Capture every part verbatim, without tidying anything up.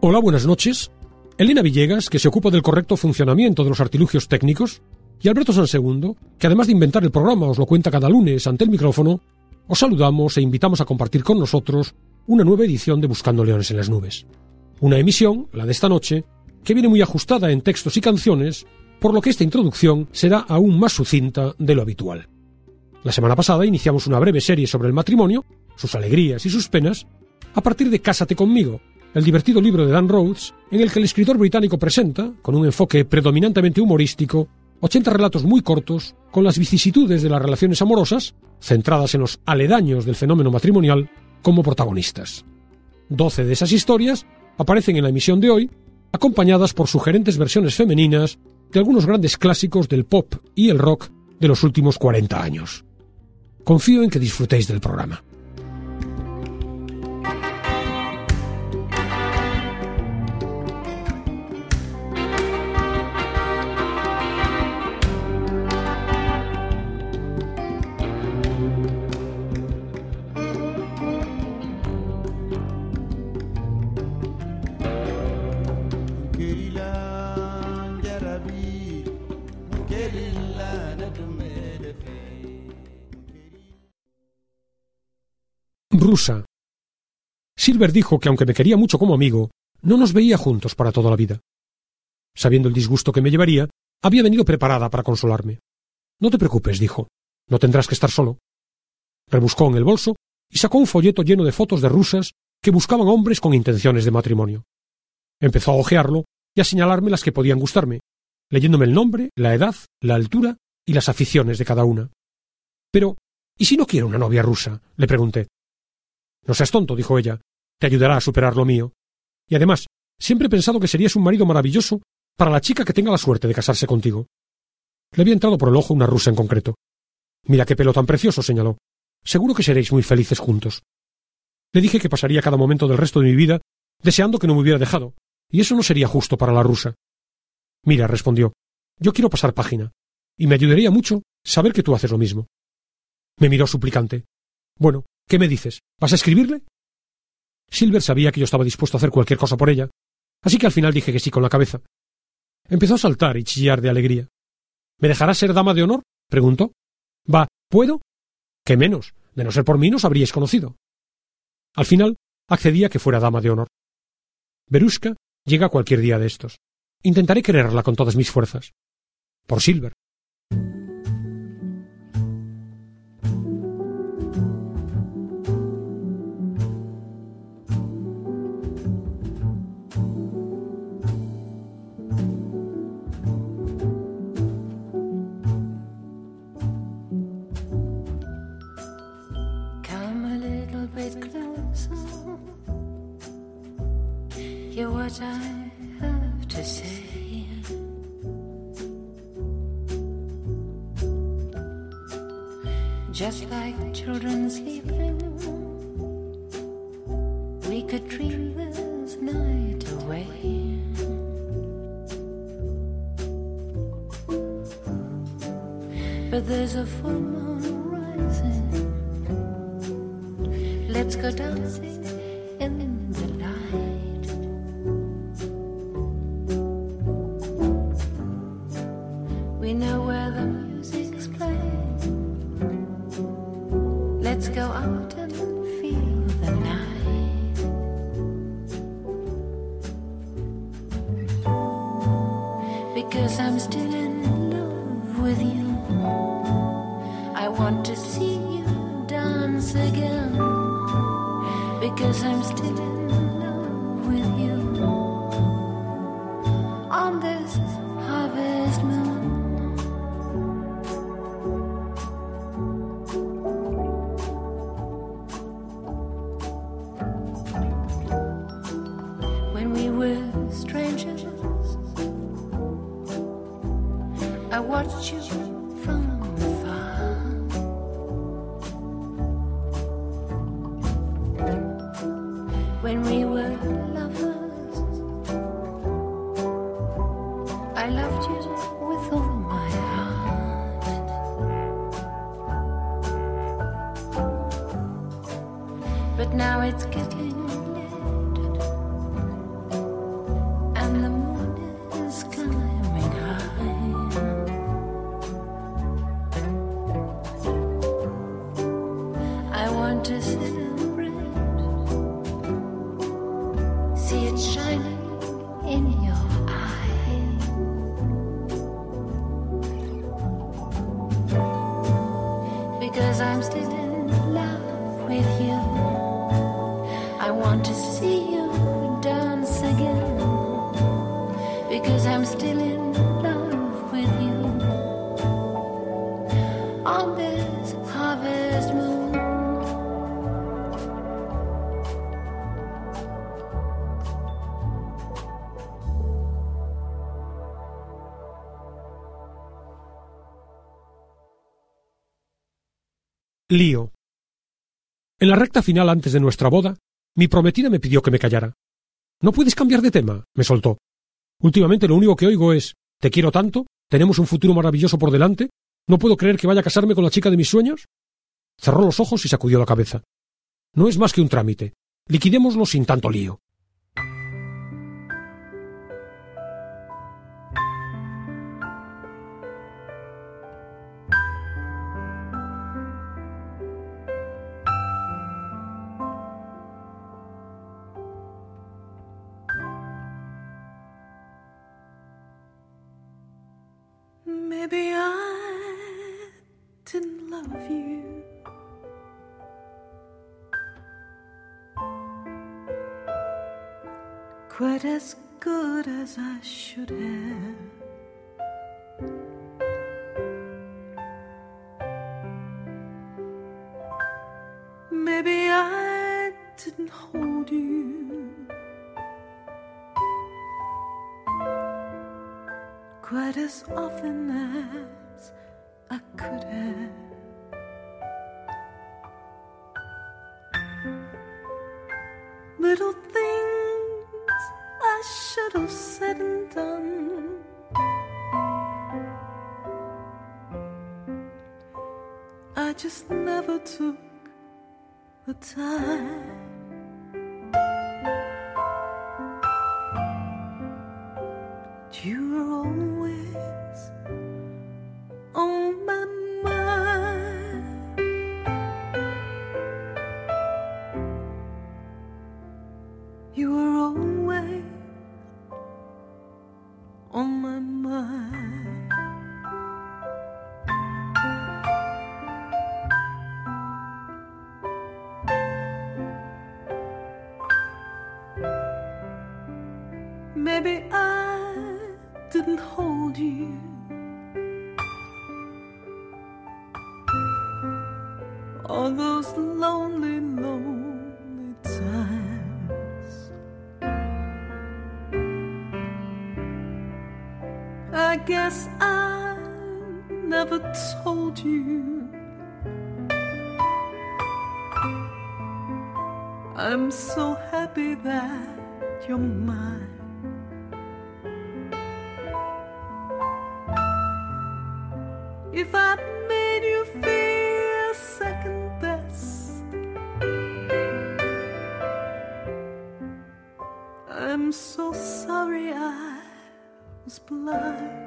Hola, buenas noches. Elena Villegas, que se ocupa del correcto funcionamiento de los artilugios técnicos, y Alberto Sansegundo, que además de inventar el programa os lo cuenta cada lunes ante el micrófono, os saludamos e invitamos a compartir con nosotros una nueva edición de Buscando Leones en las Nubes. Una emisión, la de esta noche, que viene muy ajustada en textos y canciones, por lo que esta introducción será aún más sucinta de lo habitual. La semana pasada iniciamos una breve serie sobre el matrimonio, sus alegrías y sus penas, a partir de Cásate conmigo, el divertido libro de Dan Rhodes, en el que el escritor británico presenta, con un enfoque predominantemente humorístico, ochenta relatos muy cortos con las vicisitudes de las relaciones amorosas, centradas en los aledaños del fenómeno matrimonial, como protagonistas. Doce de esas historias aparecen en la emisión de hoy, acompañadas por sugerentes versiones femeninas de algunos grandes clásicos del pop y el rock de los últimos cuarenta años. Confío en que disfrutéis del programa. Rusa. Silver dijo que aunque me quería mucho como amigo, no nos veía juntos para toda la vida. Sabiendo el disgusto que me llevaría, había venido preparada para consolarme. No te preocupes, dijo, no tendrás que estar solo. Rebuscó en el bolso y sacó un folleto lleno de fotos de rusas que buscaban hombres con intenciones de matrimonio. Empezó a hojearlo y a señalarme las que podían gustarme, leyéndome el nombre, la edad, la altura y las aficiones de cada una. Pero, ¿y si no quiero una novia rusa?, le pregunté. No seas tonto, dijo ella, te ayudará a superar lo mío. Y además, siempre he pensado que serías un marido maravilloso para la chica que tenga la suerte de casarse contigo. Le había entrado por el ojo una rusa en concreto. Mira qué pelo tan precioso, señaló. Seguro que seréis muy felices juntos. Le dije que pasaría cada momento del resto de mi vida deseando que no me hubiera dejado, y eso no sería justo para la rusa. Mira, respondió, yo quiero pasar página, y me ayudaría mucho saber que tú haces lo mismo. Me miró suplicante. Bueno, ¿qué me dices? ¿Vas a escribirle? Silver sabía que yo estaba dispuesto a hacer cualquier cosa por ella, así que al final dije que sí con la cabeza. Empezó a saltar y chillar de alegría. ¿Me dejarás ser dama de honor?, preguntó. Va, ¿puedo? ¿Qué menos? De no ser por mí nos habríais conocido. Al final, accedí a que fuera dama de honor. Verushka llega cualquier día de estos. Intentaré quererla con todas mis fuerzas. Por Silver. What I have to say. Just like children sleeping, we could dream this night away. But there's a full moon rising. Let's go dancing in the light. We know where the music's playing. Let's go out and feel the night. Because I'm still in love with you. I want to see you dance again. Because I'm still in love with you. On this harvest moon. I watched you from afar. When we were lovers, I loved you with all my heart. But now it's getting late. want to celebrate. See it shining in your eye. Because I'm still in love with you. I want to see you dance again. Because I'm still in love with you. On this harvest moon. Lío. En la recta final antes de nuestra boda, mi prometida me pidió que me callara. ¿No puedes cambiar de tema?, me soltó. Últimamente lo único que oigo es «Te quiero tanto, tenemos un futuro maravilloso por delante, no puedo creer que vaya a casarme con la chica de mis sueños». Cerró los ojos y sacudió la cabeza. «No es más que un trámite. Liquidémoslo sin tanto lío». Maybe I didn't love you quite as good as I should have. Maybe I didn't hold you quite as often as I could have. Little things I should have said and done, I just never took the time. You were always on my mind. You were always on my mind. Maybe I didn't hold you all those lonely, lonely times. I guess I never told you I'm so happy that you're mine. If I made you feel second best, I'm so sorry I was blind.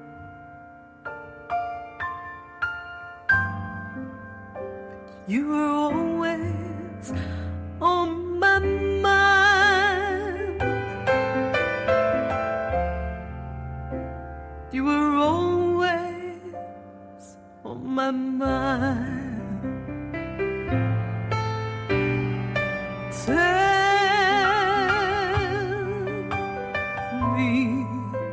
But you were always on my mind. You were always on my mind. Tell me,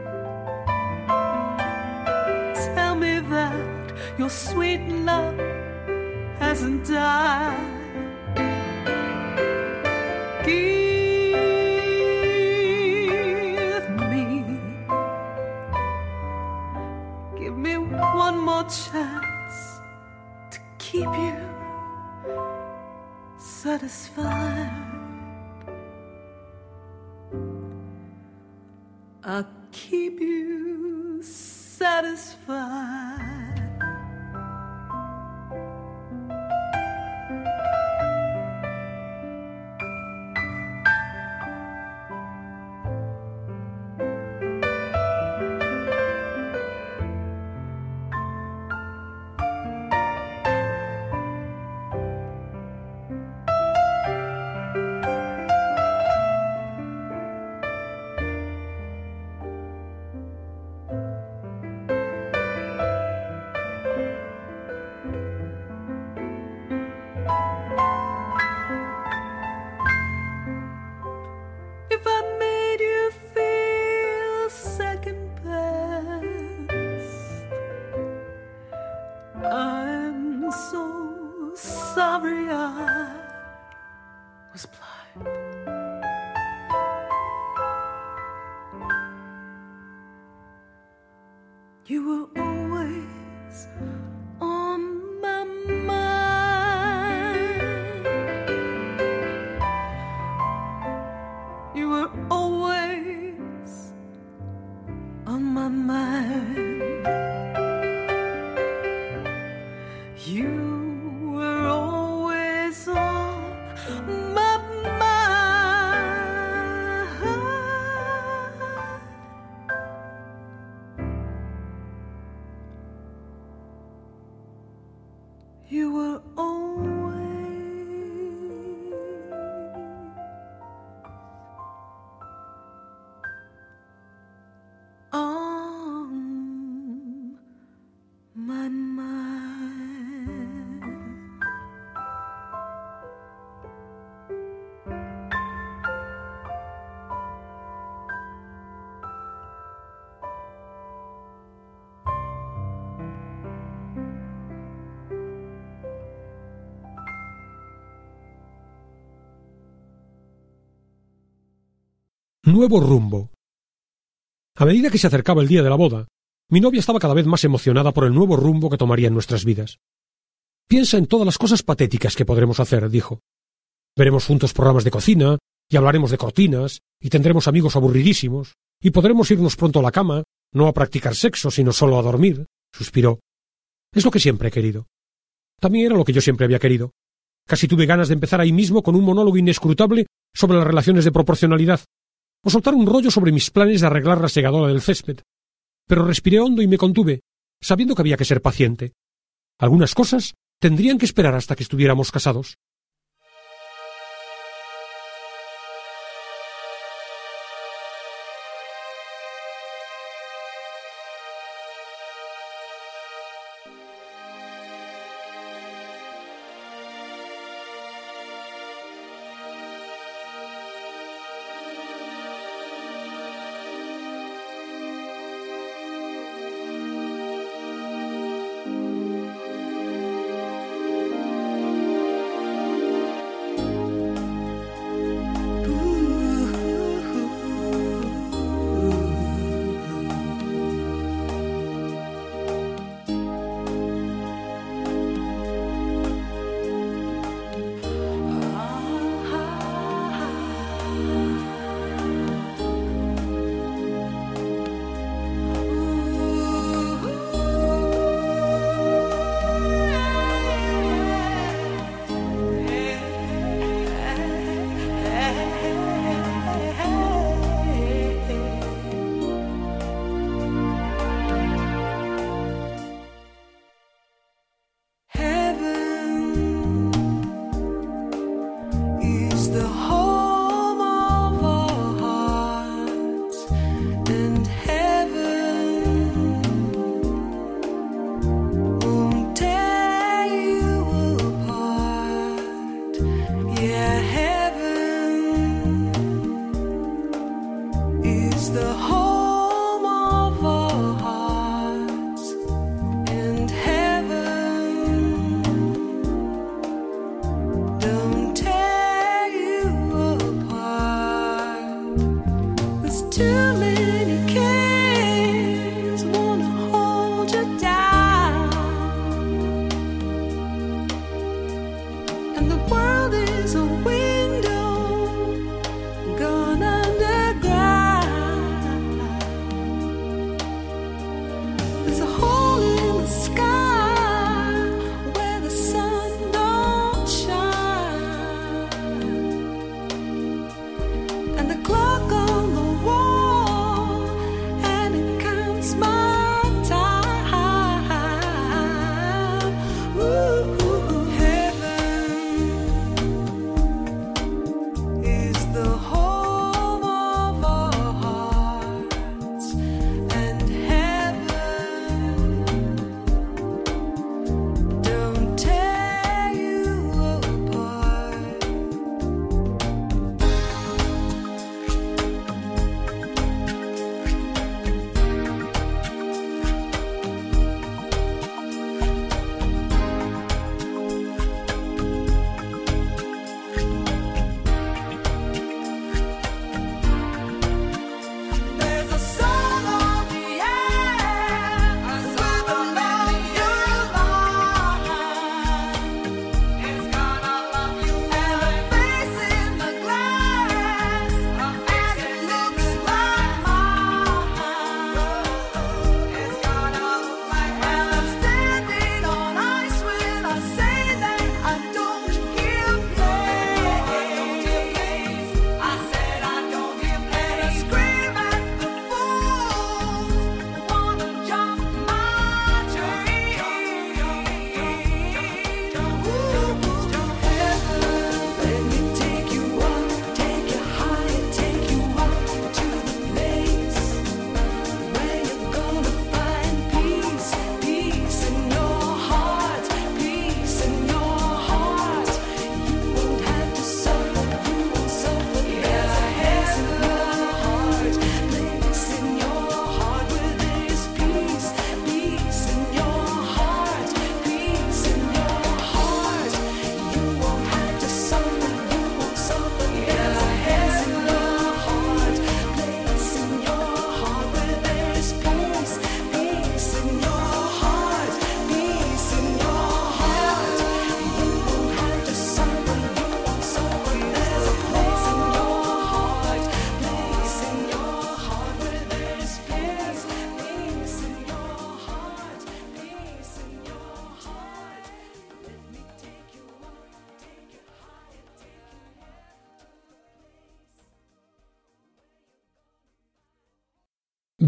tell me that your sweet love hasn't died. Give me, give me one more chance to keep you satisfied. I'll keep you satisfied. sorry I was blind. You were always on my mind. You were always on my mind. You were always on my mind. You were always on my mind. Nuevo rumbo. A medida que se acercaba el día de la boda, mi novia estaba cada vez más emocionada por el nuevo rumbo que tomaría en nuestras vidas. Piensa en todas las cosas patéticas que podremos hacer, dijo. Veremos juntos programas de cocina, y hablaremos de cortinas, y tendremos amigos aburridísimos, y podremos irnos pronto a la cama, no a practicar sexo, sino solo a dormir, suspiró. Es lo que siempre he querido. También era lo que yo siempre había querido. Casi tuve ganas de empezar ahí mismo con un monólogo inescrutable sobre las relaciones de proporcionalidad, o soltar un rollo sobre mis planes de arreglar la segadora del césped. Pero respiré hondo y me contuve, sabiendo que había que ser paciente. Algunas cosas tendrían que esperar hasta que estuviéramos casados.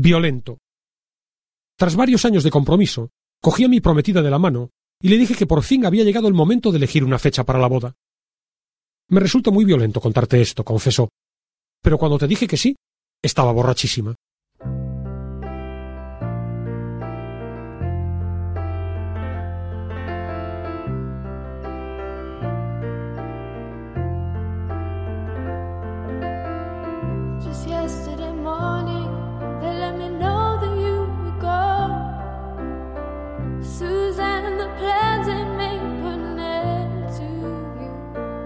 violento. Tras varios años de compromiso, cogí a mi prometida de la mano y le dije que por fin había llegado el momento de elegir una fecha para la boda. Me resulta muy violento contarte esto, confesó, pero cuando te dije que sí, estaba borrachísima. Just yesterday morning, they let me know that you were gone. Suzanne, the plans they made put an end to you.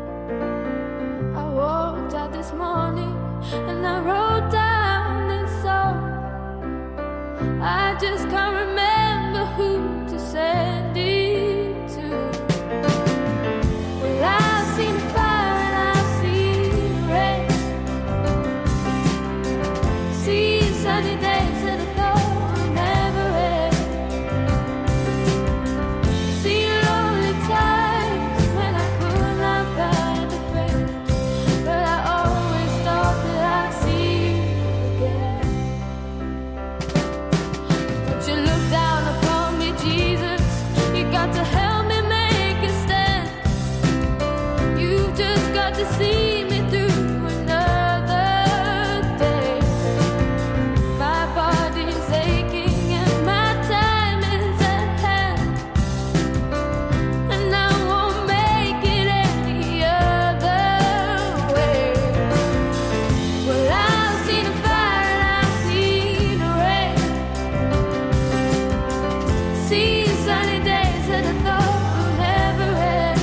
I walked out this morning and I wrote down this song. I just can't remember who to send it to. Well, I've seen fire and I've seen rain. See sunny days that I thought would never end. See lonely times when I could not find a friend, but I always thought that I'd see you again. But you look down upon me, Jesus, you got to help me make a stand. You've just got to see me through another day. My body's aching and my time is at hand, and I won't make it any other way. Well, I've seen a fire and I've seen a rain. See sunny days that I thought would never end.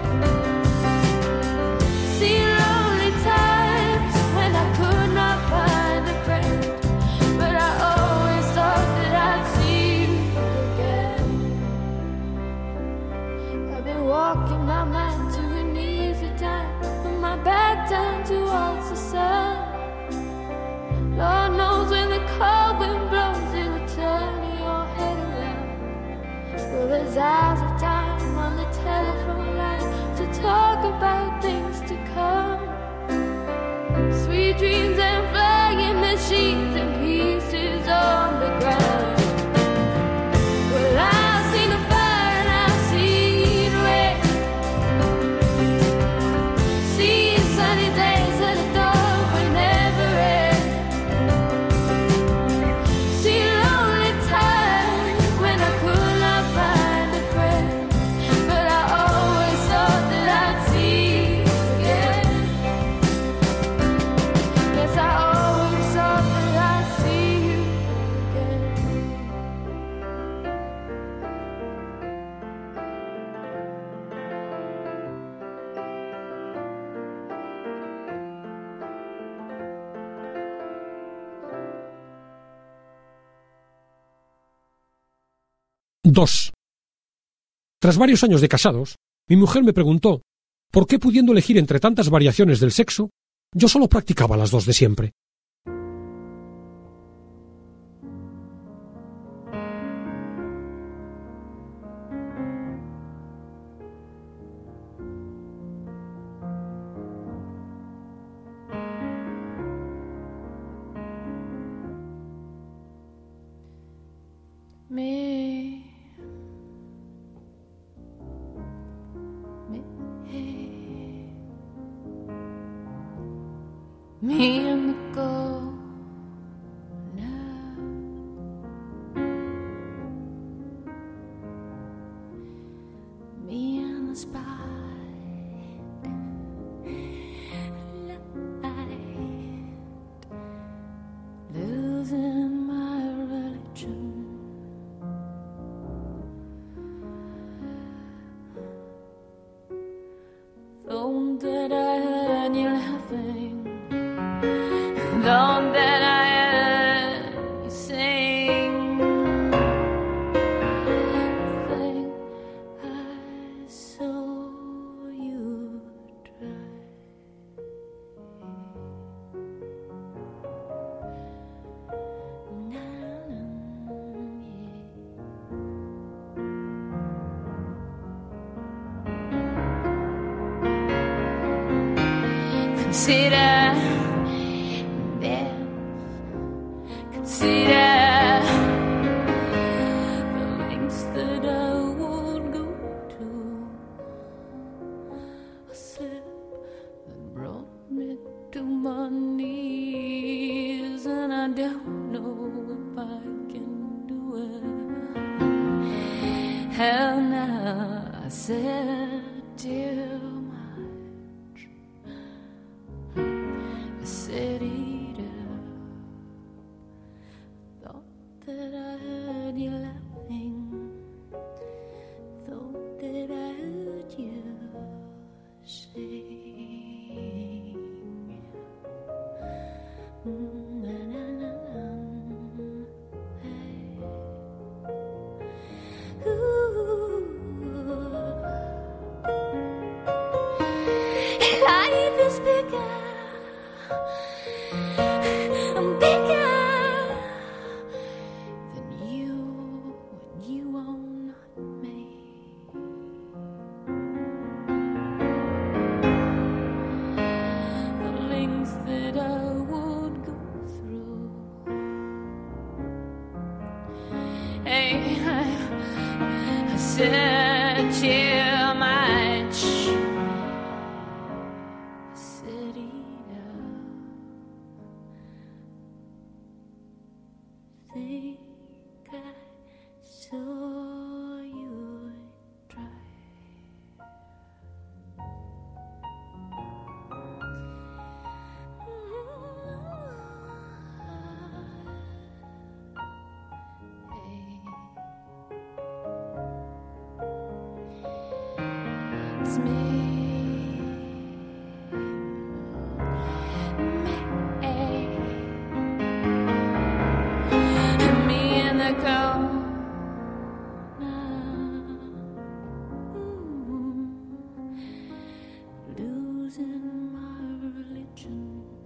See lonely times when I could not find a friend, but I always thought that I'd see you again. I've been walking my mind to an easy time, with my back down towards the sun. Lord knows when the cold wind blows, it'll turn your head around. Well, there's hours of time on the telephone line to talk about things to come. Sweet dreams and flying machines and pieces on the ground. Well, I've seen a fire and I've seen rain. See sunny days that I thought would never end. See lonely times when I could not find a friend, but I always thought that I'd see you again. Yes, I always thought that I'd see you again. dos. Tras varios años de casados, mi mujer me preguntó por qué, pudiendo elegir entre tantas variaciones del sexo, yo solo practicaba las dos de siempre. Me, me, me and the go now. Me and the spite, light, losing my religion. Thought that I heard you laughing, thought that I heard you sing. Think I saw you try. Na, na, yeah. Consider this, consider sip that brought me to my knees, and I don't know if I can do it. Hell now, I said too much. I said eat up. Thought that I heard you laughing. Thought that I heard you sing. Mm, na, na, na, na. Hey. Ooh. Life is bigger. I'm bigger than you, and you are not me. The lengths that I would go through. Hey, I, I said too much. I said eat up. Think I saw you try. Hey, it's me. Me in the corner, losing my religion,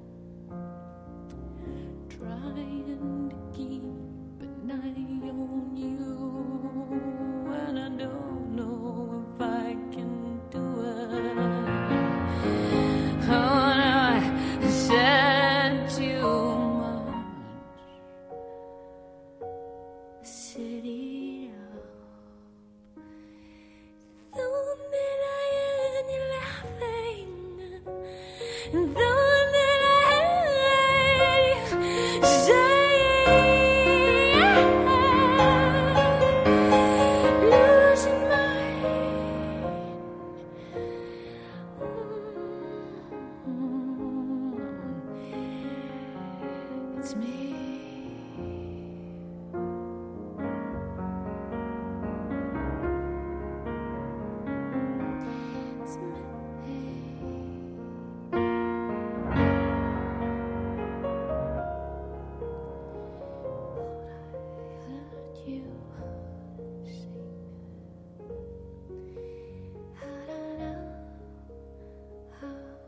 trying to keep an eye on you, and I don't know if I can do it. Oh no, I said too much. City up. Thought that I heard you laughing, and thought that I heard you saying, losing mine. Mm, it's me. It's me. I heard you sing. Ha-da-da, ha.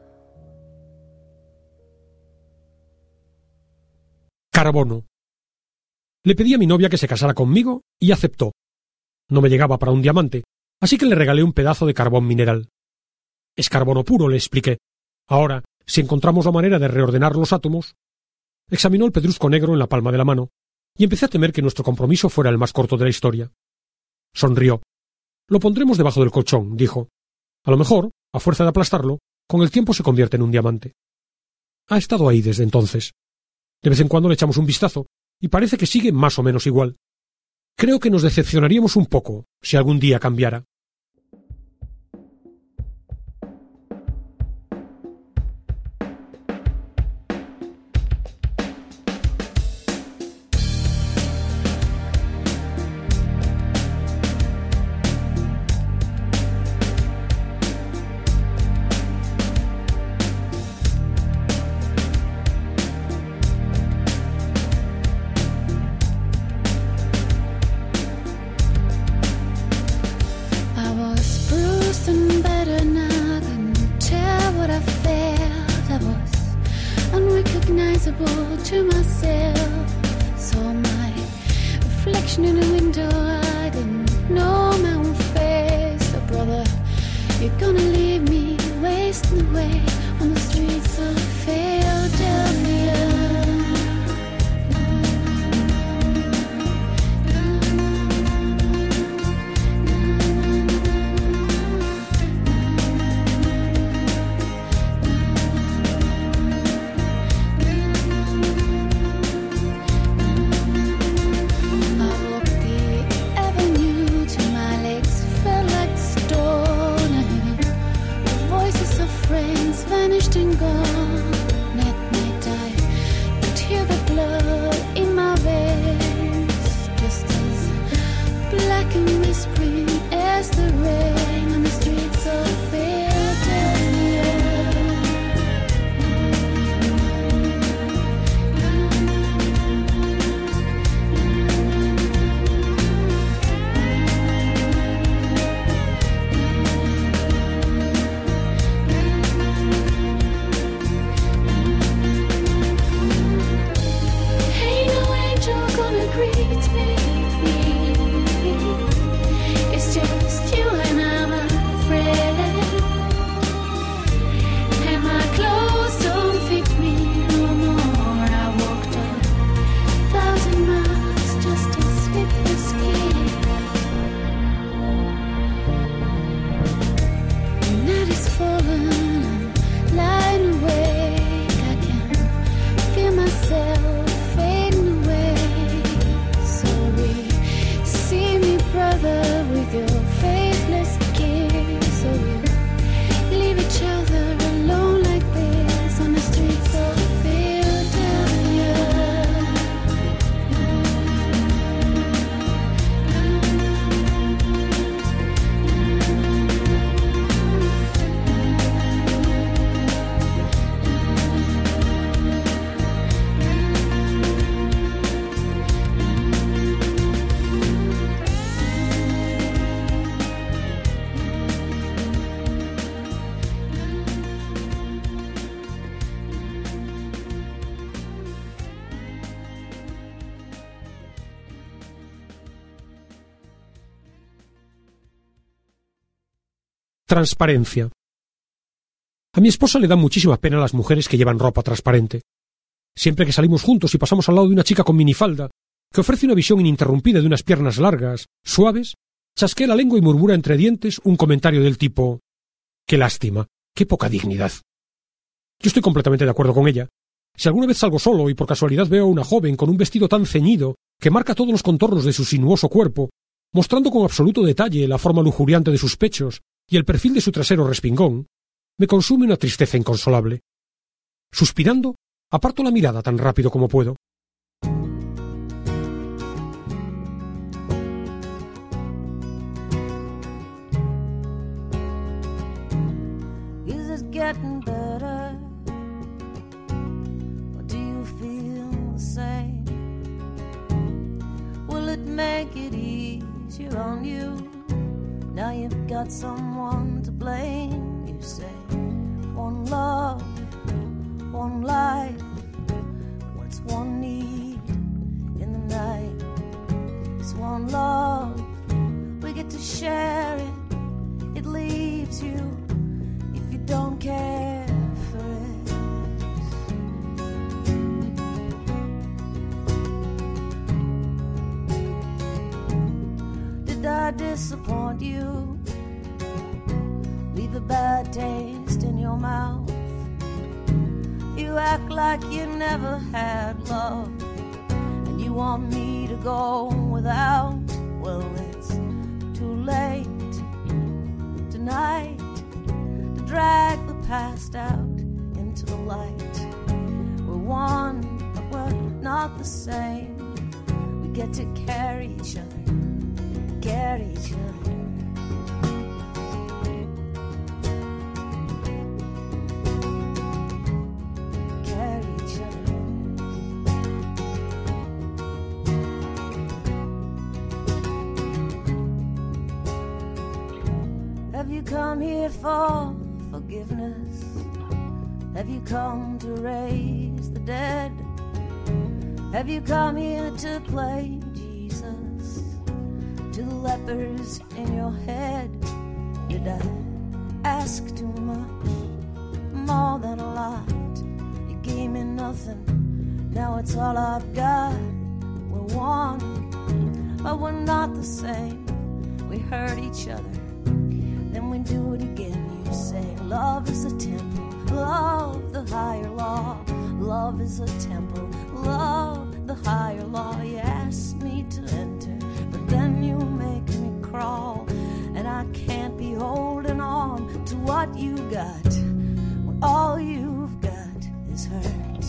Carbono. Le pedí a mi novia que se casara conmigo y aceptó. No me llegaba para un diamante, así que le regalé un pedazo de carbón mineral. Es carbono puro, le expliqué. Ahora, si encontramos la manera de reordenar los átomos... Examinó el pedrusco negro en la palma de la mano, y empecé a temer que nuestro compromiso fuera el más corto de la historia. Sonrió. Lo pondremos debajo del colchón, dijo. A lo mejor, a fuerza de aplastarlo, con el tiempo se convierte en un diamante. Ha estado ahí desde entonces. De vez en cuando le echamos un vistazo, y parece que sigue más o menos igual. Creo que nos decepcionaríamos un poco si algún día cambiara. To myself, saw my reflection in a window. I didn't know my own face. So brother, you're gonna leave me wasting away on the streets of Philadelphia. vanished and gone. At night I could hear the blood in my veins, just as black and whispering as the rain on the streets of Philadelphia. Transparencia. A mi esposa le da muchísima pena a las mujeres que llevan ropa transparente. Siempre que salimos juntos y pasamos al lado de una chica con minifalda, que ofrece una visión ininterrumpida de unas piernas largas, suaves, chasquea la lengua y murmura entre dientes un comentario del tipo: «Qué lástima, qué poca dignidad». Yo estoy completamente de acuerdo con ella. Si alguna vez salgo solo y por casualidad veo a una joven con un vestido tan ceñido que marca todos los contornos de su sinuoso cuerpo, mostrando con absoluto detalle la forma lujuriante de sus pechos y el perfil de su trasero respingón, me consume una tristeza inconsolable. Suspirando, aparto la mirada tan rápido como puedo. Is it getting better? Or do you feel the same? Will it make it easier on you? Now you've got someone to blame. You say, one love, one life. What's one need in the night? It's one love. We get to share it. It leaves you if you don't care for it. Did I disappoint you? Leave a bad taste in your mouth. You act like you never had love, and you want me to go without. Well, it's too late tonight to drag the past out into the light. We're one, but we're not the same. We get to carry each other, carry each other. Have you come here for forgiveness? Have you come to raise the dead? Have you come here to play Jesus to the lepers in your head? Did I ask too much? More than a lot. You gave me nothing. Now it's all I've got. We're one, but we're not the same. We hurt each other, then we do it again. You say love is a temple, love the higher law. Love is a temple, love the higher law. You ask me to enter, but then you make me crawl. And I can't be holding on to what you got when all you've got is hurt.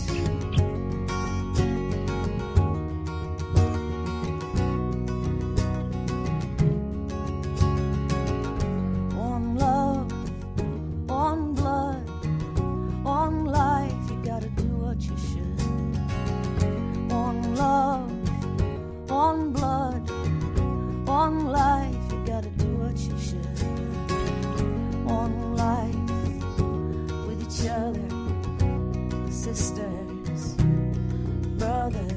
One love, one blood, one life, you gotta do what you should. One love, one blood, one life, you gotta do what you should. One life with each other, sisters, brothers.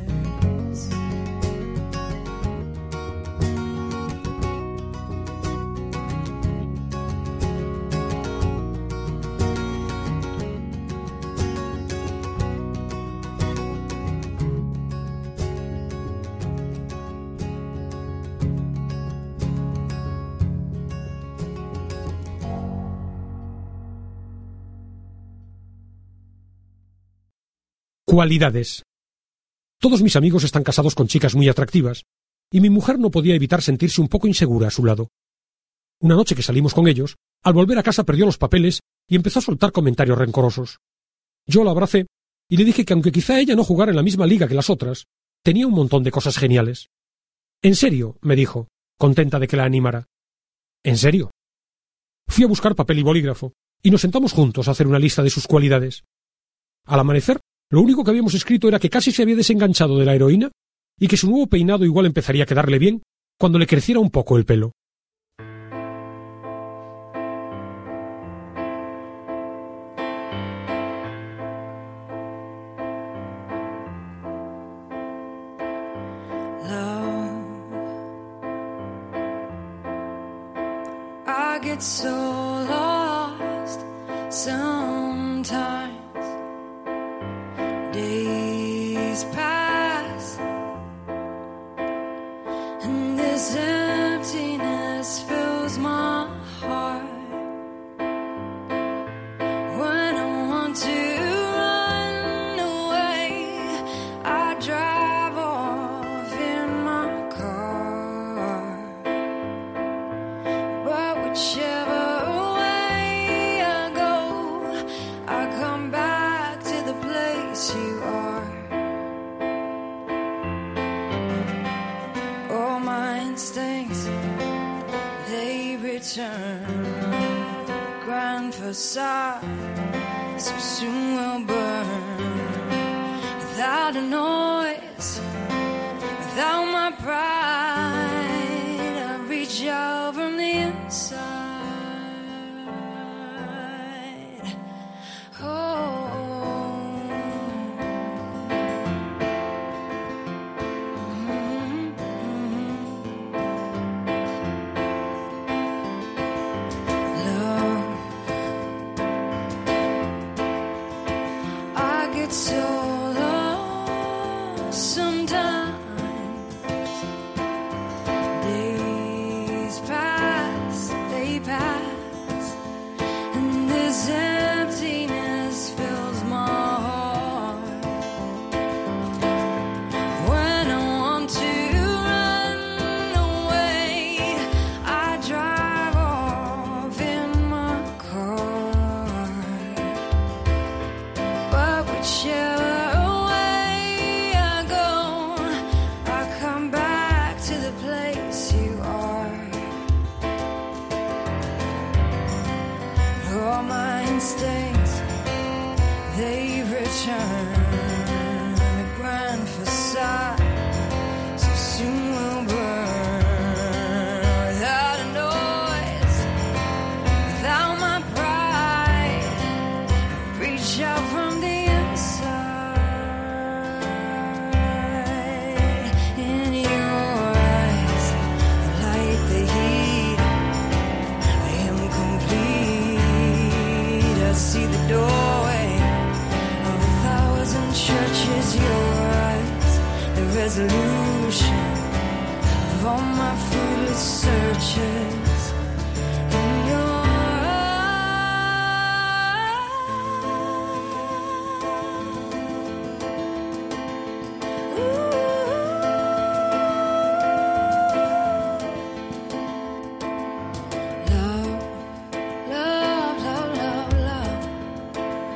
Cualidades. Todos mis amigos están casados con chicas muy atractivas, y mi mujer no podía evitar sentirse un poco insegura a su lado. Una noche que salimos con ellos, al volver a casa perdió los papeles y empezó a soltar comentarios rencorosos. Yo la abracé y le dije que aunque quizá ella no jugara en la misma liga que las otras, tenía un montón de cosas geniales. «¿En serio?», me dijo, contenta de que la animara. «¿En serio?». Fui a buscar papel y bolígrafo, y nos sentamos juntos a hacer una lista de sus cualidades. Al amanecer, lo único que habíamos escrito era que casi se había desenganchado de la heroína y que su nuevo peinado igual empezaría a quedarle bien cuando le creciera un poco el pelo. I get so lost sometimes. Days pass and this emptiness fills my heart. When I want to run away, I drive off in my car. But whichever way I go, I come back to the place you are. All my instincts, they return. Grand facade, so soon will burn. Without a noise, without my pride, I reach out from the inside. Oh. So lost sometimes. Days pass, they pass, and this emptiness fills my heart. When I want to run away, I drive off in my car. But whichever way I go, I come back to the place you are. All my instincts, they return. A grand facade, so soon will burn. Without a noise, without my pride, I reach out from the in your eyes, the light, the heat, I am complete. I see the doorway of a thousand churches. Your eyes, the resolution of all my fruitless searches. In your love, love, love, love.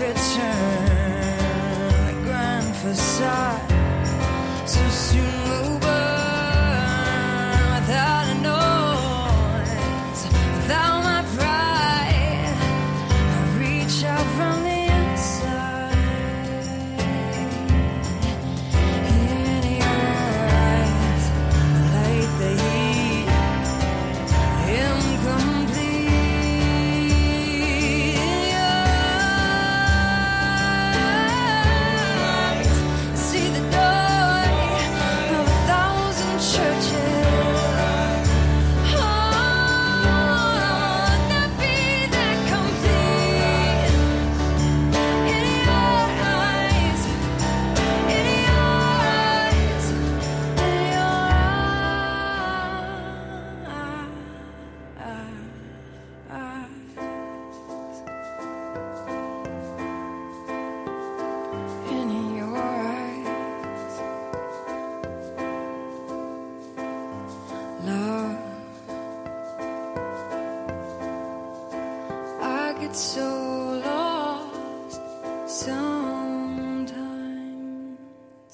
return, a grand facade, so soon will burn without a noise, without my pride. I reach out from the inside. In your eyes, light the heat, incomplete. So lost sometimes.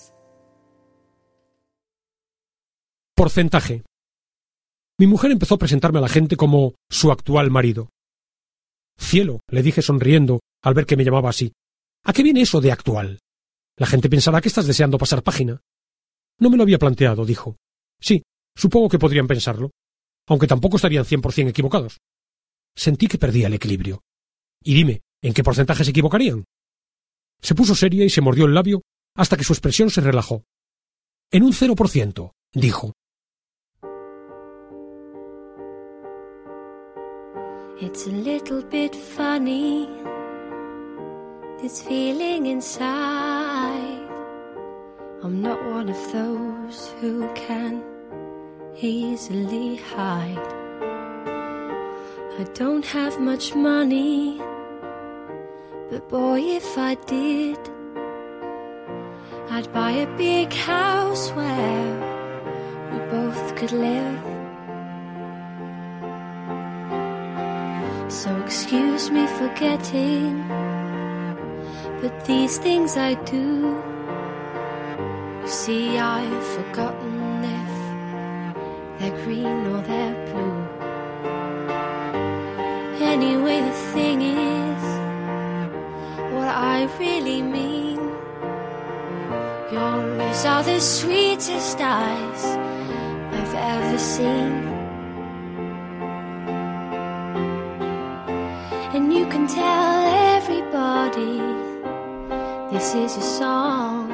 Porcentaje. Mi mujer empezó a presentarme a la gente como su actual marido. Cielo, le dije sonriendo al ver que me llamaba así. ¿A qué viene eso de actual? La gente pensará que estás deseando pasar página. No me lo había planteado, dijo. Sí, supongo que podrían pensarlo, aunque tampoco estarían cien por cien equivocados. Sentí que perdía el equilibrio. Y dime, ¿en qué porcentaje se equivocarían? Se puso seria y se mordió el labio hasta que su expresión se relajó. En un cero por ciento, dijo. It's a little bit funny, this feeling inside. I'm not one of those who can easily hide. I don't have much money, but boy, if I did, I'd buy a big house where we both could live. So excuse me for getting, but these things I do. You see, I've forgotten if they're green or they're blue. Anyway, the thing is, what I really mean, yours are the sweetest eyes I've ever seen. And you can tell everybody this is a song.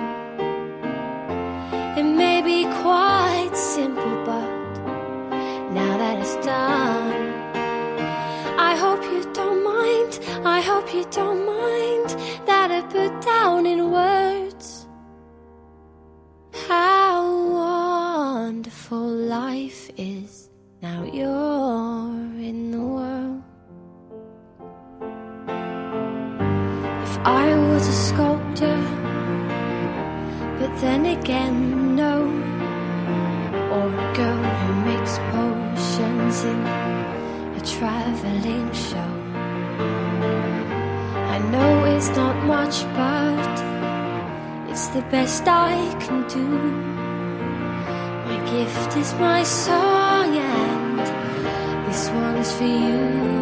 It may be quite simple, but now that it's done, I hope you don't mind, I hope you don't mind that I put down in words how wonderful life is now you're in the world. If I was a sculptor, but then again no, or a girl who makes potions in a traveling show. I know it's not much, but it's the best I can do. My gift is my song, and this one's for you.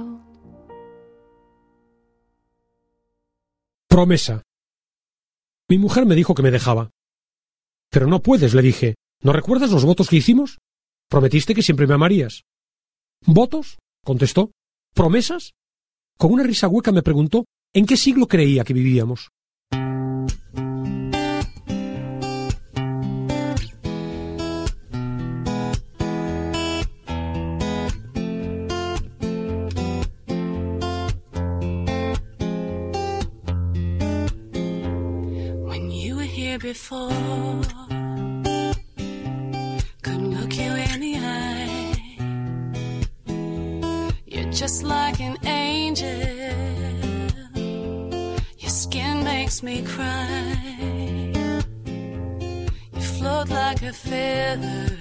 Promesa. Mi mujer me dijo que me dejaba. Pero no puedes, le dije. ¿No recuerdas los votos que hicimos? Prometiste que siempre me amarías. ¿Votos?, contestó. ¿Promesas? Con una risa hueca me preguntó en qué siglo creía que vivíamos. Before, couldn't look you in the eye. You're just like an angel. Your skin makes me cry. You float like a feather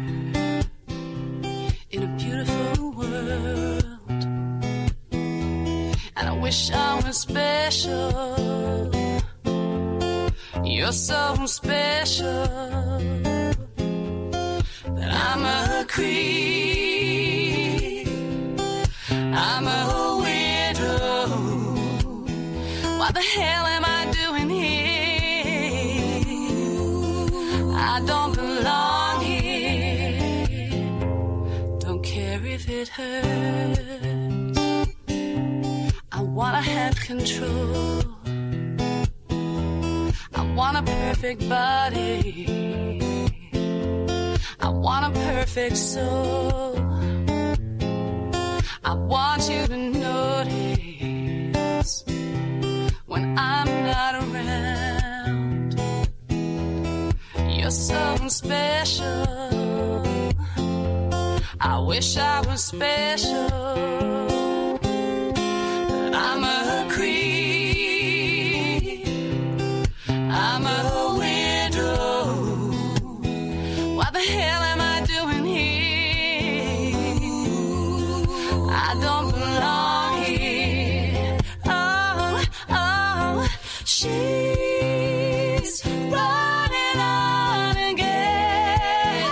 in a beautiful world. And I wish I was special. You're so special that I'm a creep, I'm a widow. What the hell am I doing here? I don't belong here. Don't care if it hurts. I wanna have control. I want a perfect body. I want a perfect soul. I want you to notice when I'm not around. You're so special. I wish I was special. But I'm a creep. I'm a widow. What the hell am I doing here? I don't belong here. Oh, oh, she's running on again.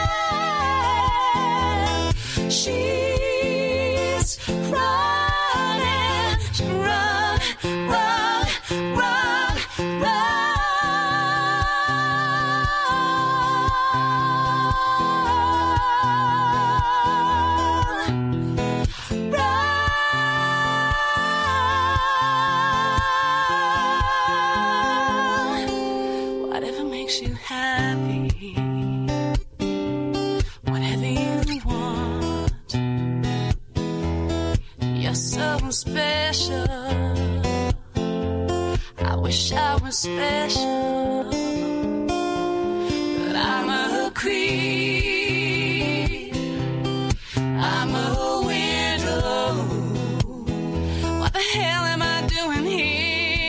She's running, run, run, run, run. You happy, whatever you want. You're so special. I wish I was special, but I'm a creep. I'm a widow. What the hell am I doing here?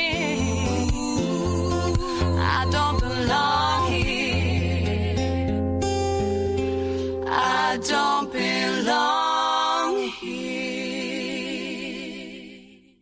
I don't belong here. I don't belong here.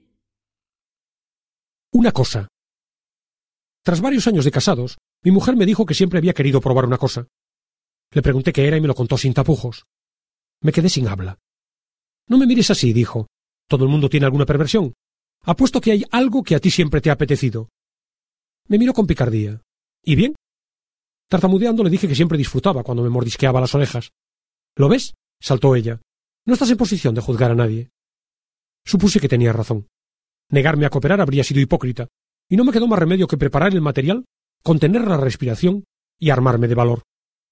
Una cosa. Tras varios años de casados, mi mujer me dijo que siempre había querido probar una cosa. Le pregunté qué era y me lo contó sin tapujos. Me quedé sin habla. No me mires así, dijo. Todo el mundo tiene alguna perversión. Apuesto que hay algo que a ti siempre te ha apetecido. Me miró con picardía. ¿Y bien? Tartamudeando le dije que siempre disfrutaba cuando me mordisqueaba las orejas. ¿Lo ves?, saltó ella. No estás en posición de juzgar a nadie. Supuse que tenía razón. Negarme a cooperar habría sido hipócrita, y no me quedó más remedio que preparar el material, contener la respiración y armarme de valor.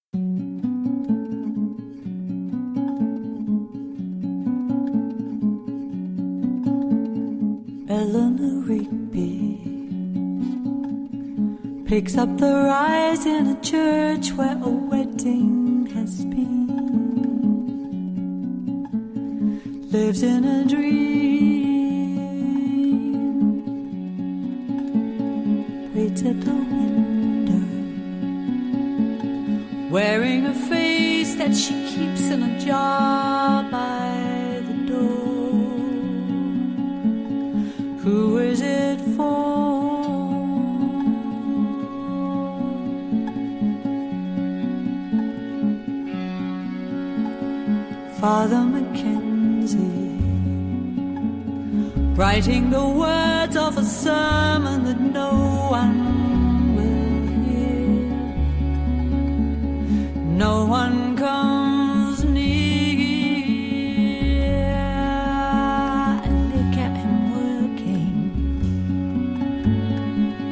Eleanor Rigby picks up the rise in a church where a wedding has been. Lives in a dream. Waits at the window, wearing a face that she keeps in a jar by the door. Who is it for? Father Mackenzie, writing the words of a sermon that no one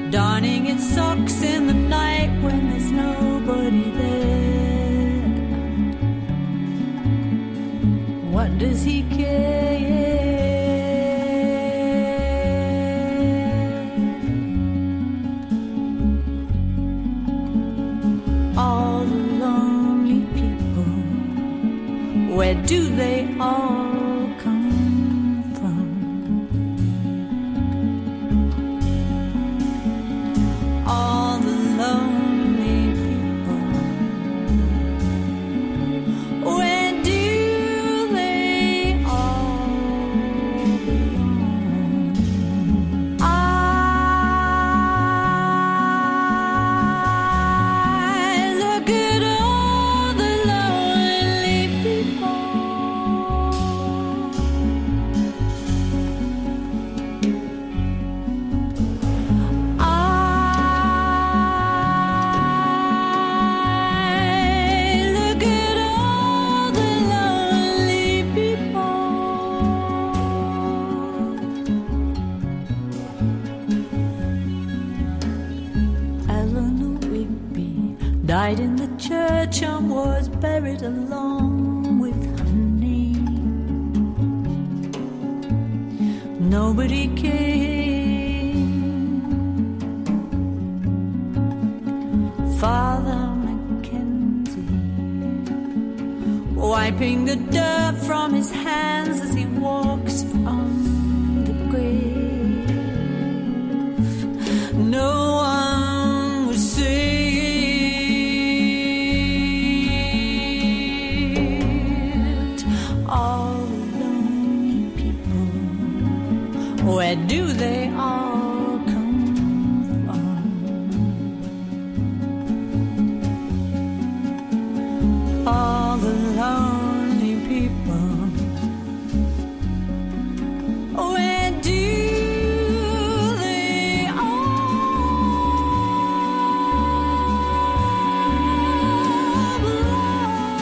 darning its socks in the night when there's nobody there. What does he care? All the lonely people, where do they all come from? All the lonely people, where do they all belong? I look at all the lonely people. Died in the church and was buried along with her name. Nobody came. Father Mackenzie, wiping the dirt from his hands as he walks from the grave. No one was saved. Where do they all come from? All the lonely people. Where do they all belong?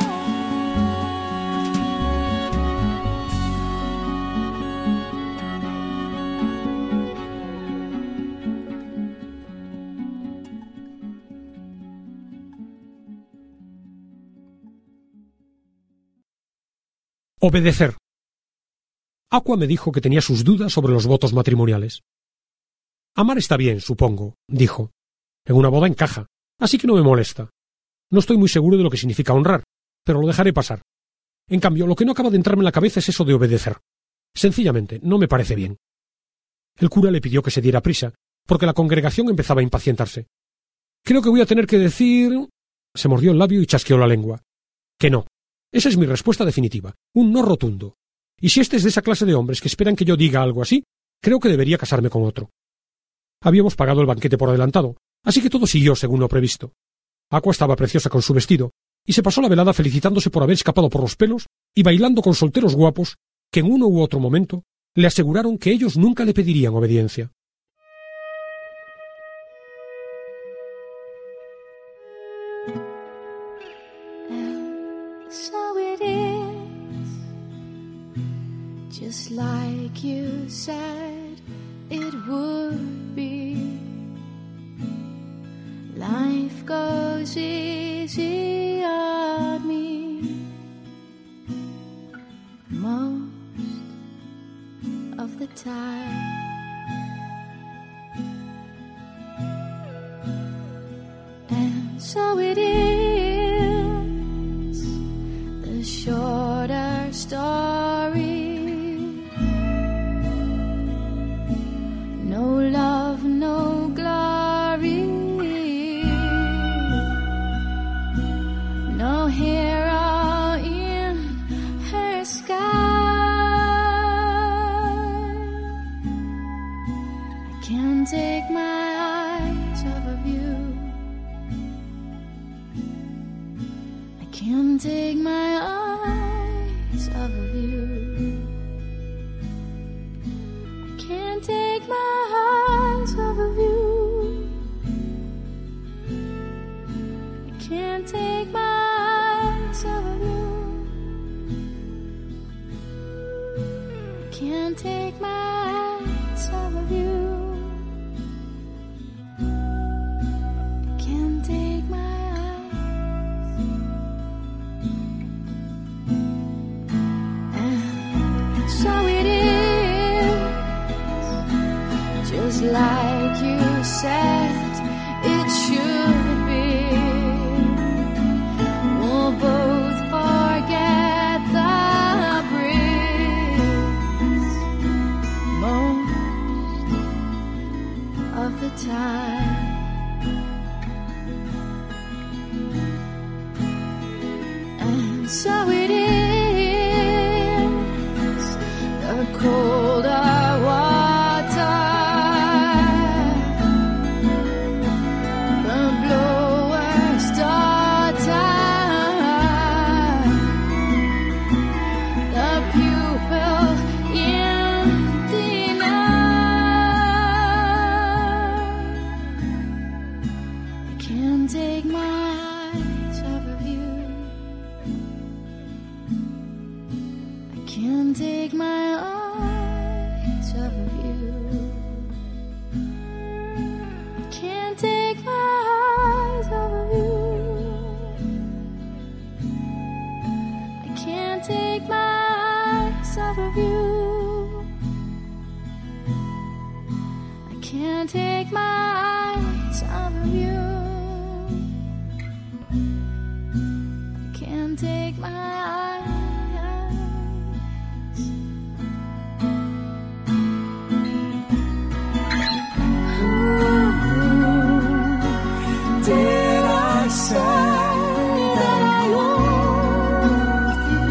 Obedecer. Aqua me dijo que tenía sus dudas sobre los votos matrimoniales. Amar está bien, supongo, dijo. En una boda encaja, así que no me molesta. No estoy muy seguro de lo que significa honrar, pero lo dejaré pasar. En cambio, lo que no acaba de entrarme en la cabeza es eso de obedecer. Sencillamente, no me parece bien. El cura le pidió que se diera prisa, porque la congregación empezaba a impacientarse. Creo que voy a tener que decir... Se mordió el labio y chasqueó la lengua. Que no. Esa es mi respuesta definitiva, un no rotundo. Y si este es de esa clase de hombres que esperan que yo diga algo así, creo que debería casarme con otro. Habíamos pagado el banquete por adelantado, así que todo siguió según lo previsto. Aqua estaba preciosa con su vestido, y se pasó la velada felicitándose por haber escapado por los pelos y bailando con solteros guapos que en uno u otro momento le aseguraron que ellos nunca le pedirían obediencia. So it is, just like you said it would be. Life goes easy on me most of the time. And so it is, the shorter story. No love, no glory. No hero in her sky. I can't take my eyes off of you. I can't take my eyes off of you. I can't take my eyes off of you. I can't take my eyes off of you. I can't take my eyes off of you. And so it is, the colder water, the blower's daughter, the pupil in the night. I can't take my eyes off of you. I can't take my eyes off of you. I can't take my eyes off of you. I can't take my eyes off of you. I can't take my eyes off of you. I can't take my eyes. Did I say that I loved you?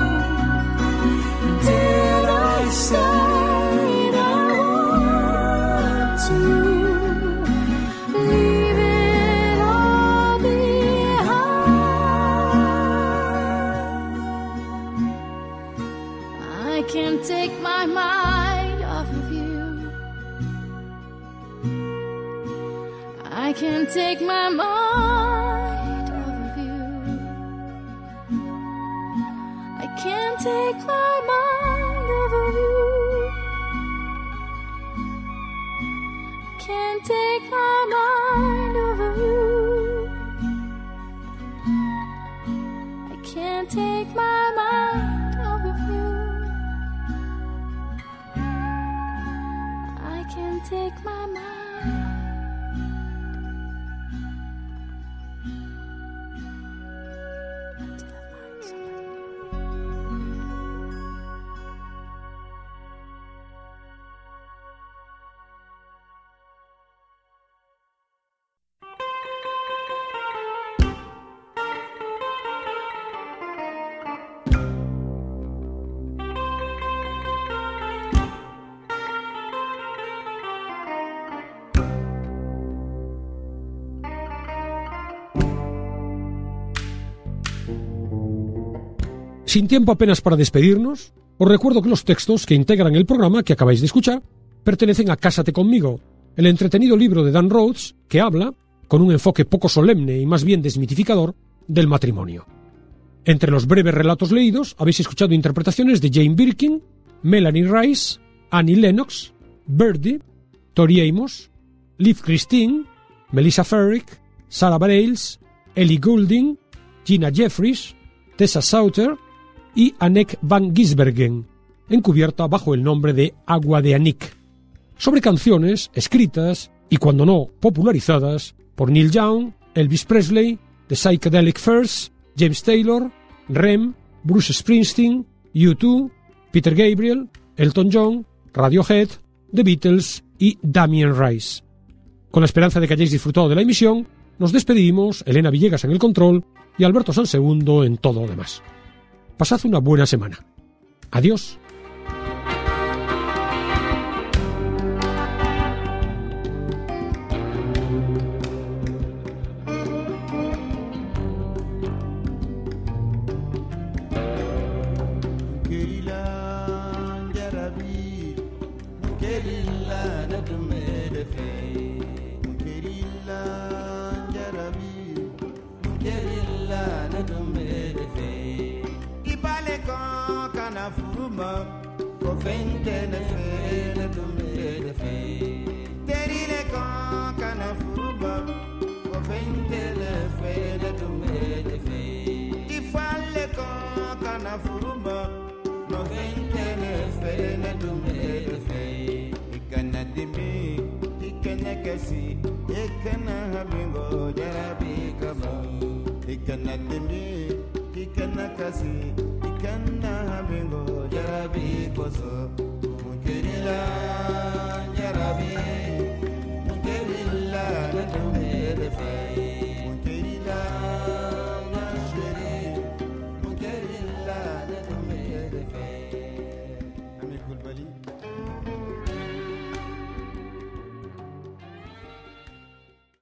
Did I say that I want to leave it all behind? I can't take my mind off of you. I can't take my mind off of you. I can't take my mind off of you. Can't take my mind off of you. I can't take my mind off of you. I can't take my mind. Sin tiempo apenas para despedirnos, os recuerdo que los textos que integran el programa que acabáis de escuchar pertenecen a Cásate conmigo, el entretenido libro de Dan Rhodes que habla, con un enfoque poco solemne y más bien desmitificador, del matrimonio. Entre los breves relatos leídos habéis escuchado interpretaciones de Jane Birkin, Melanie Rice, Annie Lennox, Birdie, Tori Amos, Liv Christine, Melissa Ferrick, Sarah Bareilles, Ellie Goulding, Gina Jeffries, Tessa Sauter y Anneke van Gisbergen, encubierta bajo el nombre de Agua de Annick, sobre canciones escritas y, cuando no, popularizadas por Neil Young, Elvis Presley, The Psychedelic Furs, James Taylor, Rem, Bruce Springsteen, U dos, Peter Gabriel, Elton John, Radiohead, The Beatles y Damien Rice. Con la esperanza de que hayáis disfrutado de la emisión, nos despedimos, Elena Villegas en el control y Alberto Sansegundo en todo lo demás. Pasad una buena semana. Adiós. Jarabi, Mukirilla, don't